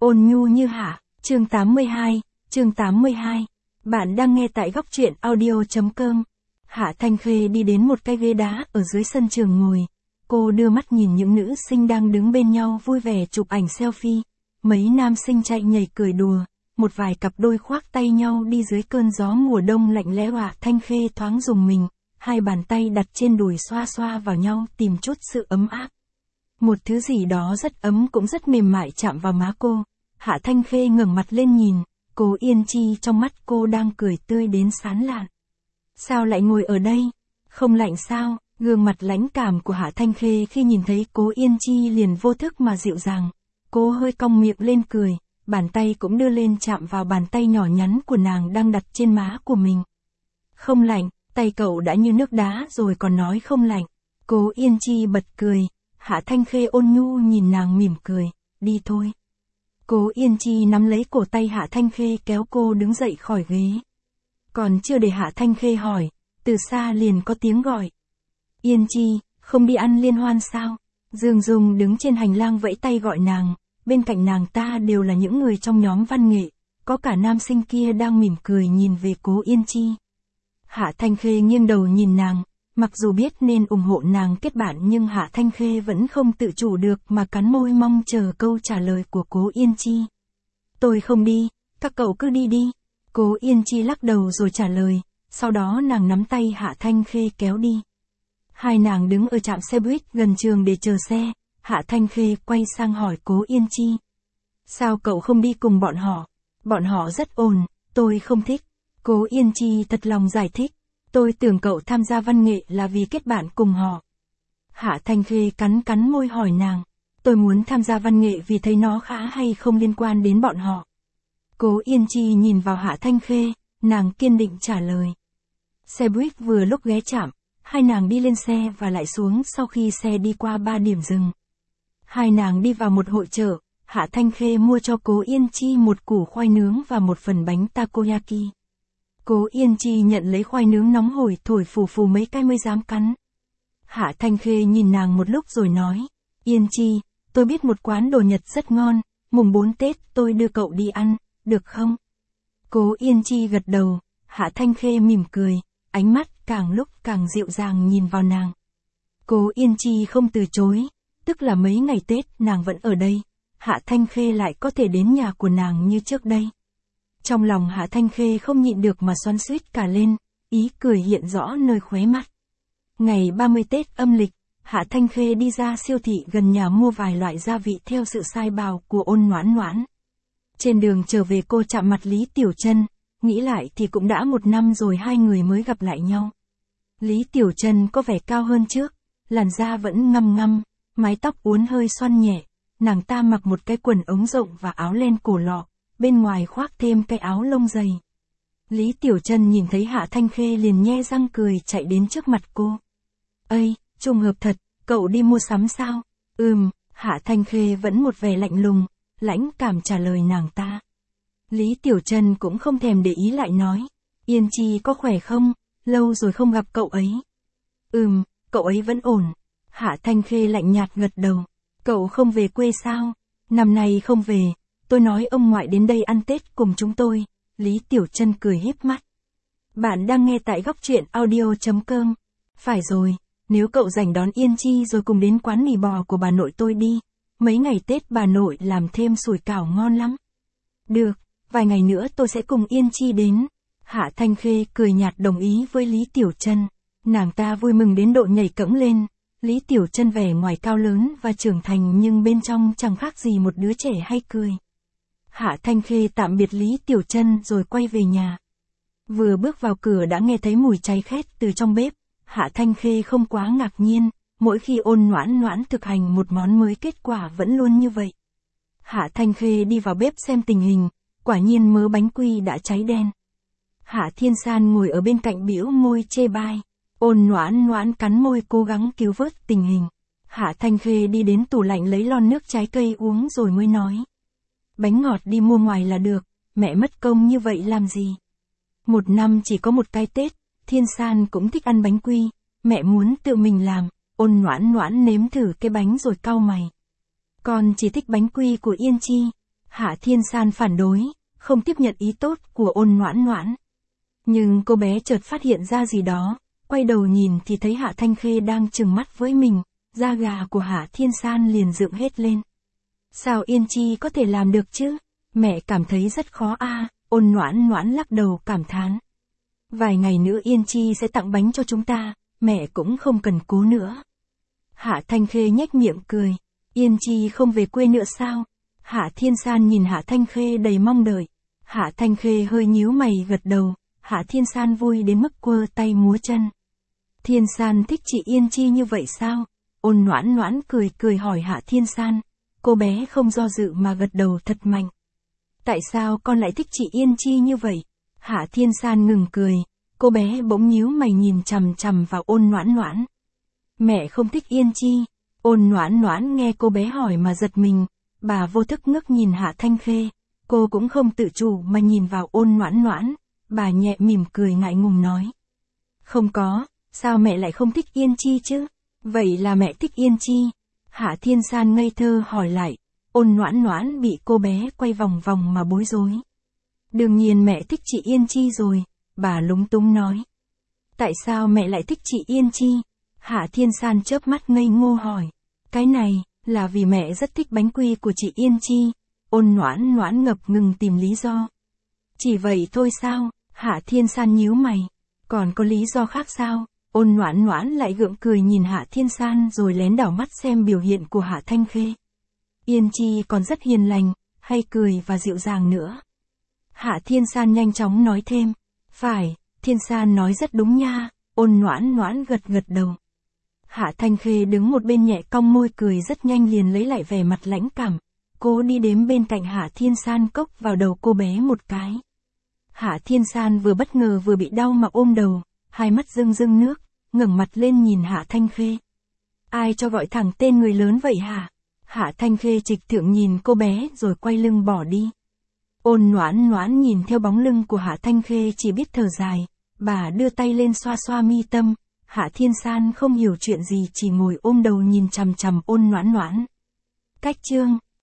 Ôn nhu như Hạ, chương 82. Bạn đang nghe tại góc truyện audio.com. Hạ Thanh Khê đi đến một cái ghế đá ở dưới sân trường ngồi. Cô đưa mắt nhìn những nữ sinh đang đứng bên nhau vui vẻ chụp ảnh selfie. Mấy nam sinh chạy nhảy cười đùa, một vài cặp đôi khoác tay nhau đi dưới cơn gió mùa đông lạnh lẽo. Hạ Thanh Khê thoáng rùng mình, hai bàn tay đặt trên đùi xoa xoa vào nhau tìm chút sự ấm áp. Một thứ gì đó rất ấm cũng rất mềm mại chạm vào má cô. Hạ Thanh Khê ngẩng mặt lên nhìn, Cố Yên Chi trong mắt cô đang cười tươi đến sán lạn. Sao lại ngồi ở đây? Không lạnh sao? Gương mặt lãnh cảm của Hạ Thanh Khê khi nhìn thấy Cố Yên Chi liền vô thức mà dịu dàng. Cô hơi cong miệng lên cười, bàn tay cũng đưa lên chạm vào bàn tay nhỏ nhắn của nàng đang đặt trên má của mình. Không lạnh, tay cậu đã như nước đá rồi còn nói không lạnh. Cố Yên Chi bật cười, Hạ Thanh Khê ôn nhu nhìn nàng mỉm cười, đi thôi. Cố Yên Chi nắm lấy cổ tay Hạ Thanh Khê kéo cô đứng dậy khỏi ghế. Còn chưa để Hạ Thanh Khê hỏi, từ xa liền có tiếng gọi. Yên Chi, không đi ăn liên hoan sao? Dương Dung đứng trên hành lang vẫy tay gọi nàng, bên cạnh nàng ta đều là những người trong nhóm văn nghệ, có cả nam sinh kia đang mỉm cười nhìn về Cố Yên Chi. Hạ Thanh Khê nghiêng đầu nhìn nàng, mặc dù biết nên ủng hộ nàng kết bạn nhưng Hạ Thanh Khê vẫn không tự chủ được mà cắn môi mong chờ câu trả lời của Cố Yên Chi. Tôi không đi, các cậu cứ đi đi. Cố Yên Chi lắc đầu rồi trả lời, sau đó nàng nắm tay Hạ Thanh Khê kéo đi. Hai nàng đứng ở trạm xe buýt gần trường để chờ xe, Hạ Thanh Khê quay sang hỏi Cố Yên Chi. Sao cậu không đi cùng bọn họ? Bọn họ rất ồn, tôi không thích. Cố Yên Chi thật lòng giải thích. Tôi tưởng cậu tham gia văn nghệ là vì kết bạn cùng họ. Hạ Thanh Khê cắn môi hỏi nàng. Tôi muốn tham gia văn nghệ vì thấy nó khá hay không liên quan đến bọn họ. Cố Yên Chi nhìn vào Hạ Thanh Khê, nàng kiên định trả lời. Xe buýt vừa lúc ghé trạm, hai nàng đi lên xe và lại xuống sau khi xe đi qua 3 điểm dừng. Hai nàng đi vào một hội chợ, Hạ Thanh Khê mua cho Cố Yên Chi một củ khoai nướng và một phần bánh takoyaki. Cố Yên Chi nhận lấy khoai nướng nóng hổi thổi phù phù mấy cái mới dám cắn. Hạ Thanh Khê nhìn nàng một lúc rồi nói, Yên Chi, tôi biết một quán đồ Nhật rất ngon, mùng 4 Tết tôi đưa cậu đi ăn, được không? Cố Yên Chi gật đầu, Hạ Thanh Khê mỉm cười, ánh mắt càng lúc càng dịu dàng nhìn vào nàng. Cố Yên Chi không từ chối, tức là mấy ngày Tết nàng vẫn ở đây, Hạ Thanh Khê lại có thể đến nhà của nàng như trước đây. Trong lòng Hạ Thanh Khê không nhịn được mà xoắn xuýt cả lên, ý cười hiện rõ nơi khóe mắt. Ngày 30 Tết âm lịch, Hạ Thanh Khê đi ra siêu thị gần nhà mua vài loại gia vị theo sự sai bảo của Ôn Noãn Noãn. Trên đường trở về cô chạm mặt Lý Tiểu Trân, nghĩ lại thì cũng đã 1 năm rồi hai người mới gặp lại nhau. Lý Tiểu Trân có vẻ cao hơn trước, làn da vẫn ngăm ngăm, mái tóc uốn hơi xoăn nhẹ, nàng ta mặc một cái quần ống rộng và áo len cổ lọ, bên ngoài khoác thêm cái áo lông dày. Lý Tiểu Trân nhìn thấy Hạ Thanh Khê liền nhe răng cười chạy đến trước mặt cô. Ây, trùng hợp thật, cậu đi mua sắm sao? Hạ Thanh Khê vẫn một vẻ lạnh lùng, lãnh cảm trả lời nàng ta. Lý Tiểu Trân cũng không thèm để ý lại nói, Yên Chi có khỏe không? Lâu rồi không gặp cậu ấy. Cậu ấy vẫn ổn. Hạ Thanh Khê lạnh nhạt gật đầu. Cậu không về quê sao? Năm nay không về. Tôi nói ông ngoại đến đây ăn Tết cùng chúng tôi. Lý Tiểu Trân cười híp mắt. Bạn đang nghe tại góc truyện audio.com. Phải rồi, nếu cậu rảnh đón Yên Chi rồi cùng đến quán mì bò của bà nội tôi đi. Mấy ngày Tết bà nội làm thêm sủi cảo ngon lắm. Được, vài ngày nữa tôi sẽ cùng Yên Chi đến. Hạ Thanh Khê cười nhạt đồng ý với Lý Tiểu Trân. Nàng ta vui mừng đến độ nhảy cẫng lên. Lý Tiểu Trân vẻ ngoài cao lớn và trưởng thành nhưng bên trong chẳng khác gì một đứa trẻ hay cười. Hạ Thanh Khê tạm biệt Lý Tiểu Trân rồi quay về nhà. Vừa bước vào cửa đã nghe thấy mùi cháy khét từ trong bếp. Hạ Thanh Khê không quá ngạc nhiên, mỗi khi Ôn Noãn Noãn thực hành một món mới kết quả vẫn luôn như vậy. Hạ Thanh Khê đi vào bếp xem tình hình, quả nhiên mớ bánh quy đã cháy đen. Hạ Thiên San ngồi ở bên cạnh bĩu môi chê bai. Ôn Noãn Noãn cắn môi cố gắng cứu vớt tình hình. Hạ Thanh Khê đi đến tủ lạnh lấy lon nước trái cây uống rồi mới nói. Bánh ngọt đi mua ngoài là được, mẹ mất công như vậy làm gì? 1 năm chỉ có một cái Tết, Thiên San cũng thích ăn bánh quy, mẹ muốn tự mình làm. Ôn Noãn Noãn nếm thử cái bánh rồi cau mày. Con chỉ thích bánh quy của Yên Chi. Hạ Thiên San phản đối, không tiếp nhận ý tốt của Ôn Noãn Noãn. Nhưng cô bé chợt phát hiện ra gì đó, quay đầu nhìn thì thấy Hạ Thanh Khê đang trừng mắt với mình, da gà của Hạ Thiên San liền dựng hết lên. Sao Yên Chi có thể làm được chứ? Mẹ cảm thấy rất khó a. Ôn Noãn Noãn lắc đầu cảm thán. Vài ngày nữa Yên Chi sẽ tặng bánh cho chúng ta, mẹ cũng không cần cố nữa. Hạ Thanh Khê nhếch miệng cười. Yên Chi không về quê nữa sao? Hạ Thiên San nhìn Hạ Thanh Khê đầy mong đợi. Hạ Thanh Khê hơi nhíu mày gật đầu. Hạ Thiên San vui đến mức quơ tay múa chân. Thiên San thích chị Yên Chi như vậy sao? Ôn Noãn Noãn cười cười hỏi Hạ Thiên San. Cô bé không do dự mà gật đầu thật mạnh. Tại sao con lại thích chị Yên Chi như vậy? Hạ Thiên San ngừng cười. Cô bé bỗng nhíu mày nhìn chằm chằm vào Ôn Noãn Noãn. Mẹ không thích Yên Chi. Ôn Noãn Noãn nghe cô bé hỏi mà giật mình. Bà vô thức ngước nhìn Hạ Thanh Khê. Cô cũng không tự chủ mà nhìn vào Ôn Noãn Noãn. Bà nhẹ mỉm cười ngại ngùng nói. Không có, sao mẹ lại không thích Yên Chi chứ? Vậy là mẹ thích Yên Chi. Hạ Thiên San ngây thơ hỏi lại. Ôn Noãn Noãn bị cô bé quay vòng vòng mà bối rối. Đương nhiên mẹ thích chị Yên Chi rồi, bà lúng túng nói. Tại sao mẹ lại thích chị Yên Chi? Hạ Thiên San chớp mắt ngây ngô hỏi. Cái này, là vì mẹ rất thích bánh quy của chị Yên Chi. Ôn Noãn Noãn ngập ngừng tìm lý do. Chỉ vậy thôi sao? Hạ Thiên San nhíu mày. Còn có lý do khác sao? Ôn Noãn Noãn lại gượng cười nhìn Hạ Thiên San rồi lén đảo mắt xem biểu hiện của Hạ Thanh Khê. Yên Chi còn rất hiền lành, hay cười và dịu dàng nữa. Hạ Thiên San nhanh chóng nói thêm. Phải, Thiên San nói rất đúng nha. Ôn Noãn Noãn gật gật đầu. Hạ Thanh Khê đứng một bên nhẹ cong môi cười rất nhanh liền lấy lại vẻ mặt lãnh cảm. Cô đi đến bên cạnh Hạ Thiên San cốc vào đầu cô bé một cái. Hạ Thiên San vừa bất ngờ vừa bị đau mà ôm đầu, hai mắt rưng rưng nước, ngẩng mặt lên nhìn Hạ Thanh Khê. Ai cho gọi thẳng tên người lớn vậy hả? Hạ Thanh Khê trịch thượng nhìn cô bé rồi quay lưng bỏ đi. Ôn Noãn Noãn nhìn theo bóng lưng của Hạ Thanh Khê chỉ biết thở dài, bà đưa tay lên xoa xoa mi tâm. Hạ Thiên San không hiểu chuyện gì chỉ ngồi ôm đầu nhìn chằm chằm Ôn Noãn Noãn. Cách chương